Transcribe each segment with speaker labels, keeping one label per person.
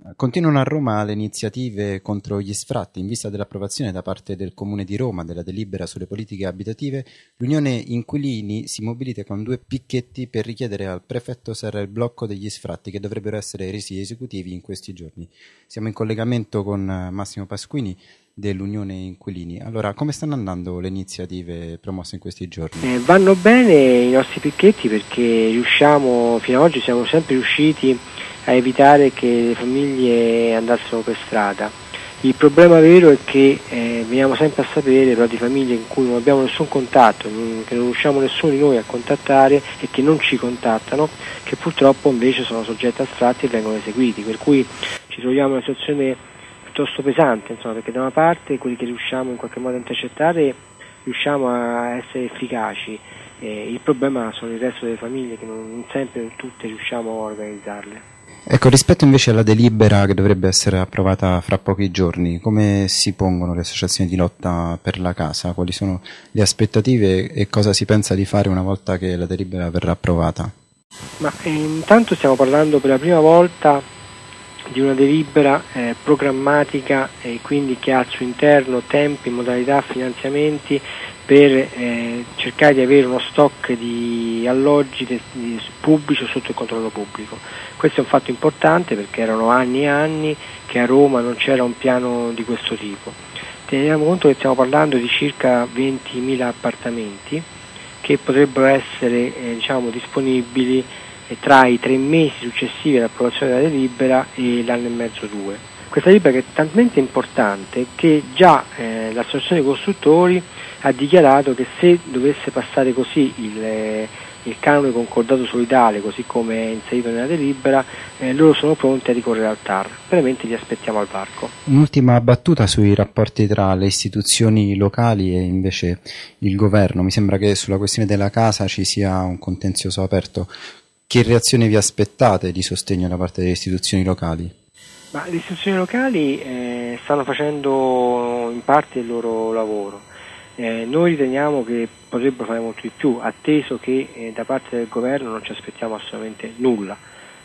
Speaker 1: Continuano a Roma le iniziative contro gli sfratti. In vista dell'approvazione da parte del Comune di Roma della delibera sulle politiche abitative, l'Unione Inquilini si mobilita con 2 picchetti per richiedere al prefetto Serra il blocco degli sfratti che dovrebbero essere resi esecutivi in questi giorni. Siamo in collegamento con Massimo Pasquini dell'Unione Inquilini. Allora, come stanno andando le iniziative promosse in questi giorni?
Speaker 2: Vanno bene i nostri picchetti perché riusciamo, fino ad oggi siamo sempre riusciti a evitare che le famiglie andassero per strada. Il problema vero è che veniamo sempre a sapere però di famiglie in cui non abbiamo nessun contatto, che non riusciamo nessuno di noi a contattare e che non ci contattano, che purtroppo invece sono soggetti a sfratti e vengono eseguiti, per cui ci troviamo in una situazione piuttosto pesante, insomma, perché da una parte quelli che riusciamo in qualche modo a intercettare riusciamo a essere efficaci, il problema sono il resto delle famiglie che non sempre tutte riusciamo a organizzarle.
Speaker 1: Ecco, rispetto invece alla delibera che dovrebbe essere approvata fra pochi giorni, come si pongono le associazioni di lotta per la casa? Quali sono le aspettative e cosa si pensa di fare una volta che la delibera verrà approvata?
Speaker 2: Ma intanto stiamo parlando per la prima volta di una delibera programmatica e quindi che ha al suo interno tempi, modalità, finanziamenti per cercare di avere uno stock di alloggi pubblici o sotto il controllo pubblico. Questo è un fatto importante perché erano anni e anni che a Roma non c'era un piano di questo tipo. Teniamo conto che stiamo parlando di circa 20.000 appartamenti che potrebbero essere disponibili tra i 3 mesi successivi all'approvazione della delibera e l'anno e mezzo 2. Questa delibera è talmente importante che già l'associazione dei costruttori ha dichiarato che se dovesse passare così il canone concordato solidale, così come è inserito nella delibera, loro sono pronti a ricorrere al TAR. Veramente li aspettiamo al varco.
Speaker 1: Un'ultima battuta sui rapporti tra le istituzioni locali e invece il governo. Mi sembra che sulla questione della casa ci sia un contenzioso aperto. Che reazione vi aspettate di sostegno da parte delle istituzioni locali?
Speaker 2: Ma le istituzioni locali stanno facendo in parte il loro lavoro. Noi riteniamo che potrebbero fare molto di più, atteso che da parte del governo non ci aspettiamo assolutamente nulla.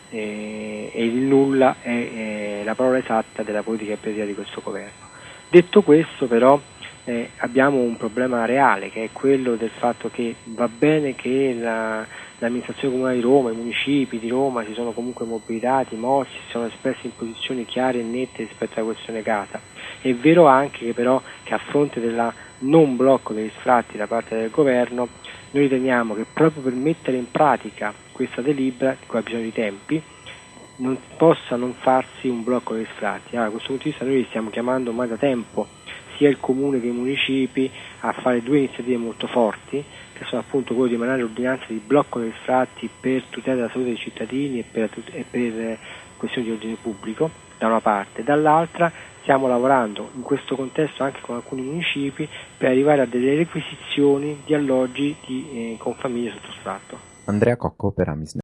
Speaker 2: E il nulla è la parola esatta della politica abitativa di questo governo. Detto questo però abbiamo un problema reale, che è quello del fatto che va bene che l'amministrazione comunale di Roma, i municipi di Roma si sono comunque mobilitati, mossi, si sono espressi in posizioni chiare e nette rispetto alla questione casa. È vero anche che però che a fronte del non blocco degli sfratti da parte del governo, noi riteniamo che proprio per mettere in pratica questa delibera, di cui ha bisogno di tempi, non possa non farsi un blocco degli sfratti. Allora, da questo punto di vista noi stiamo chiamando ormai da tempo sia il comune che i municipi a fare 2 iniziative molto forti, che sono appunto quello di emanare l'ordinanza di blocco degli sfratti per tutela della salute dei cittadini e per questioni di ordine pubblico, da una parte, dall'altra stiamo lavorando in questo contesto anche con alcuni municipi per arrivare a delle requisizioni di alloggi con famiglie sotto sfratto.
Speaker 1: Andrea Cocco per Amisnet.